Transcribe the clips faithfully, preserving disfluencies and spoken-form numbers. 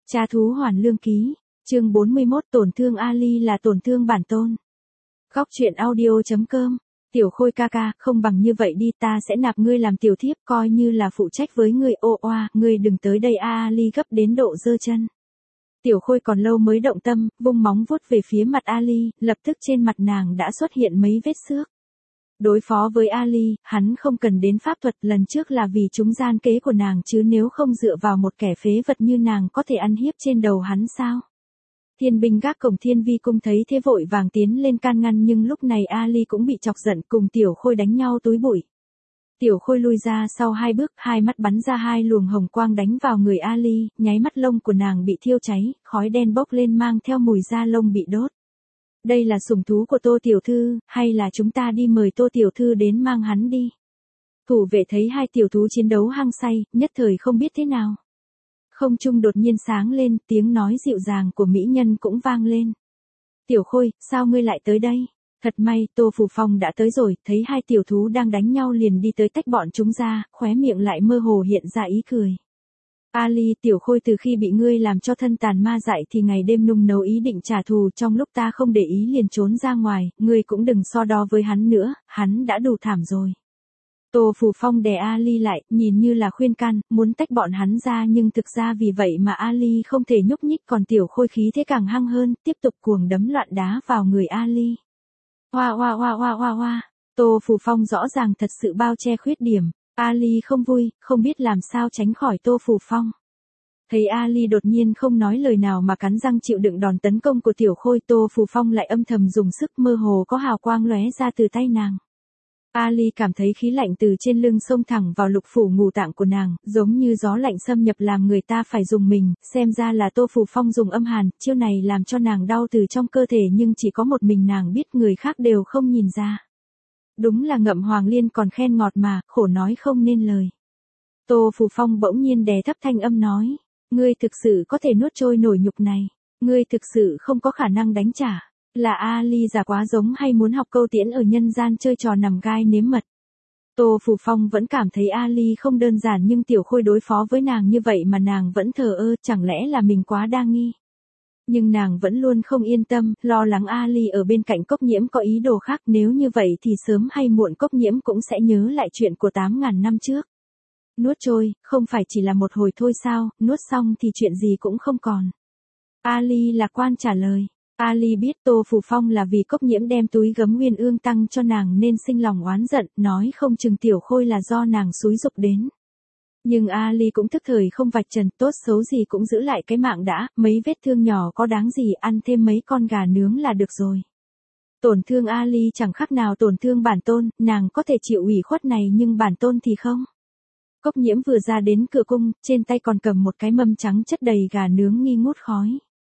Cha thú hoàn lương ký, chương bốn mươi mốt tổn thương Ali là tổn thương bản tôn. Góc truyện audio.com, Tiểu Khôi ca ca, không bằng như vậy đi, ta sẽ nạp ngươi làm tiểu thiếp, coi như là phụ trách với ngươi. Ô oa, ngươi đừng tới đây a. Ali gấp đến độ giơ chân. Tiểu Khôi còn lâu mới động tâm, vung móng vuốt về phía mặt Ali, lập tức trên mặt nàng đã xuất hiện mấy vết xước. Đối phó với Ali, hắn không cần đến pháp thuật, lần trước là vì chúng gian kế của nàng chứ nếu không dựa vào một kẻ phế vật như nàng có thể ăn hiếp trên đầu hắn sao? Thiên binh gác cổng Thiên Vi cung thấy thế vội vàng tiến lên can ngăn, nhưng lúc này Ali cũng bị chọc giận, cùng Tiểu Khôi đánh nhau túi bụi. Tiểu Khôi lui ra sau hai bước, hai mắt bắn ra hai luồng hồng quang đánh vào người Ali, nháy mắt lông của nàng bị thiêu cháy, khói đen bốc lên mang theo mùi da lông bị đốt. Đây là sủng thú của Tô tiểu thư, hay là chúng ta đi mời Tô tiểu thư đến mang hắn đi? Thủ vệ thấy hai tiểu thú chiến đấu hăng say, nhất thời không biết thế nào. Không trung đột nhiên sáng lên, tiếng nói dịu dàng của mỹ nhân cũng vang lên. Tiểu Khôi, sao ngươi lại tới đây? Thật may, Tô Phù Phong đã tới rồi, thấy hai tiểu thú đang đánh nhau liền đi tới tách bọn chúng ra, khóe miệng lại mơ hồ hiện ra ý cười. Ali, Tiểu Khôi từ khi bị ngươi làm cho thân tàn ma dại thì ngày đêm nung nấu ý định trả thù, trong lúc ta không để ý liền trốn ra ngoài, ngươi cũng đừng so đo với hắn nữa, hắn đã đủ thảm rồi. Tô Phù Phong đè Ali lại, nhìn như là khuyên can, muốn tách bọn hắn ra, nhưng thực ra vì vậy mà Ali không thể nhúc nhích, còn Tiểu Khôi khí thế càng hăng hơn, tiếp tục cuồng đấm loạn đá vào người Ali. Hoa hoa hoa hoa hoa hoa, Tô Phù Phong rõ ràng thật sự bao che khuyết điểm. Ali không vui, không biết làm sao tránh khỏi Tô Phù Phong. Thấy Ali đột nhiên không nói lời nào mà cắn răng chịu đựng đòn tấn công của Tiểu Khôi, Tô Phù Phong lại âm thầm dùng sức, mơ hồ có hào quang lóe ra từ tay nàng. Ali cảm thấy khí lạnh từ trên lưng xông thẳng vào lục phủ ngũ tạng của nàng, giống như gió lạnh xâm nhập làm người ta phải dùng mình, xem ra là Tô Phù Phong dùng âm hàn, chiêu này làm cho nàng đau từ trong cơ thể, nhưng chỉ có một mình nàng biết, người khác đều không nhìn ra. Đúng là ngậm hoàng liên còn khen ngọt mà, khổ nói không nên lời. Tô Phù Phong bỗng nhiên đè thấp thanh âm nói, ngươi thực sự có thể nuốt trôi nổi nhục này, ngươi thực sự không có khả năng đánh trả, là Ali già quá giống hay muốn học câu tiễn ở nhân gian chơi trò nằm gai nếm mật. Tô Phù Phong vẫn cảm thấy Ali không đơn giản, nhưng Tiểu Khôi đối phó với nàng như vậy mà nàng vẫn thờ ơ, chẳng lẽ là mình quá đa nghi. Nhưng nàng vẫn luôn không yên tâm, lo lắng Ali ở bên cạnh Cốc Nhiễm có ý đồ khác, nếu như vậy thì sớm hay muộn Cốc Nhiễm cũng sẽ nhớ lại chuyện của tám ngàn năm trước. Nuốt trôi, không phải chỉ là một hồi thôi sao, nuốt xong thì chuyện gì cũng không còn. Ali lạc quan trả lời. Ali biết Tô Phù Phong là vì Cốc Nhiễm đem túi gấm nguyên ương tăng cho nàng nên sinh lòng oán giận, nói không chừng Tiểu Khôi là do nàng xúi giục đến. Nhưng Ali cũng thức thời không vạch trần, tốt xấu gì cũng giữ lại cái mạng đã, mấy vết thương nhỏ có đáng gì, ăn thêm mấy con gà nướng là được rồi. Tổn thương Ali chẳng khác nào tổn thương bản tôn, nàng có thể chịu ủy khuất này nhưng bản tôn thì không. Cốc Nhiễm vừa ra đến cửa cung, trên tay còn cầm một cái mâm trắng chất đầy gà nướng nghi ngút khói.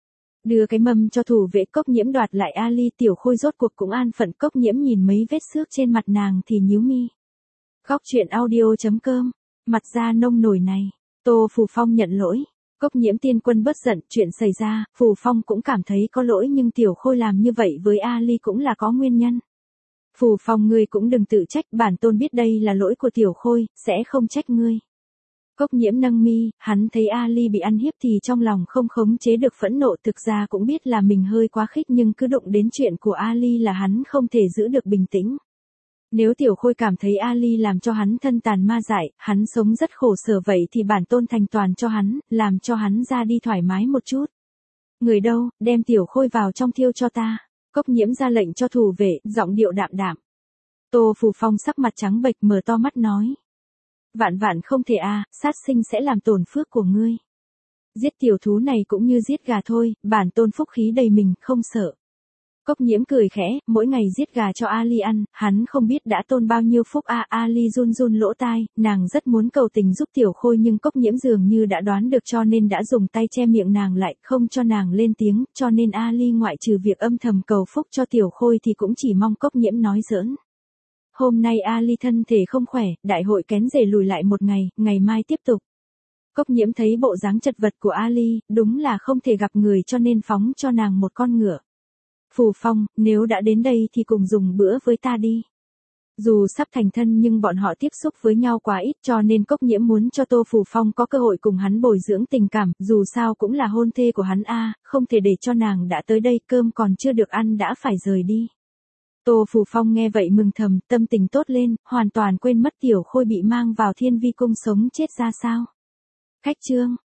Đưa cái mâm cho thủ vệ, Cốc Nhiễm đoạt lại Ali. Tiểu Khôi rốt cuộc cũng an phận, Cốc Nhiễm nhìn mấy vết xước trên mặt nàng thì nhíu mi. Góc truyện audio.com, mặt da nông nổi này, Tô Phù Phong nhận lỗi. Cốc Nhiễm tiên quân bất giận, chuyện xảy ra, Phù Phong cũng cảm thấy có lỗi, nhưng Tiểu Khôi làm như vậy với Ali cũng là có nguyên nhân. Phù Phong, ngươi cũng đừng tự trách, bản tôn biết đây là lỗi của Tiểu Khôi, sẽ không trách ngươi. Cốc Nhiễm nâng mi, hắn thấy Ali bị ăn hiếp thì trong lòng không khống chế được phẫn nộ, thực ra cũng biết là mình hơi quá khích, nhưng cứ đụng đến chuyện của Ali là hắn không thể giữ được bình tĩnh. Nếu Tiểu Khôi cảm thấy Ali làm cho hắn thân tàn ma dại, hắn sống rất khổ sở, vậy thì bản tôn thành toàn cho hắn, làm cho hắn ra đi thoải mái một chút. Người đâu, đem Tiểu Khôi vào trong thiêu cho ta. Cốc Nhiễm ra lệnh cho thủ vệ, giọng điệu đạm đạm. Tô Phù Phong sắc mặt trắng bệch, mở to mắt nói. Vạn vạn không thể à, sát sinh sẽ làm tổn phước của ngươi. Giết tiểu thú này cũng như giết gà thôi, bản tôn phúc khí đầy mình, không sợ. Cốc Nhiễm cười khẽ, mỗi ngày giết gà cho Ali ăn, hắn không biết đã tôn bao nhiêu phúc a. À, Ali run run lỗ tai, nàng rất muốn cầu tình giúp Tiểu Khôi, nhưng Cốc Nhiễm dường như đã đoán được cho nên đã dùng tay che miệng nàng lại, không cho nàng lên tiếng, cho nên Ali ngoại trừ việc âm thầm cầu phúc cho Tiểu Khôi thì cũng chỉ mong Cốc Nhiễm nói giỡn. Hôm nay Ali thân thể không khỏe, đại hội kén rể lùi lại một ngày, ngày mai tiếp tục. Cốc Nhiễm thấy bộ dáng chật vật của Ali, đúng là không thể gặp người cho nên phóng cho nàng một con ngựa. Phù Phong, nếu đã đến đây thì cùng dùng bữa với ta đi. Dù sắp thành thân nhưng bọn họ tiếp xúc với nhau quá ít cho nên Cốc Nhiễm muốn cho Tô Phù Phong có cơ hội cùng hắn bồi dưỡng tình cảm, dù sao cũng là hôn thê của hắn a, không thể để cho nàng đã tới đây cơm còn chưa được ăn đã phải rời đi. Tô Phù Phong nghe vậy mừng thầm, tâm tình tốt lên, hoàn toàn quên mất Tiểu Khôi bị mang vào Thiên Vi cung sống chết ra sao. Khách trương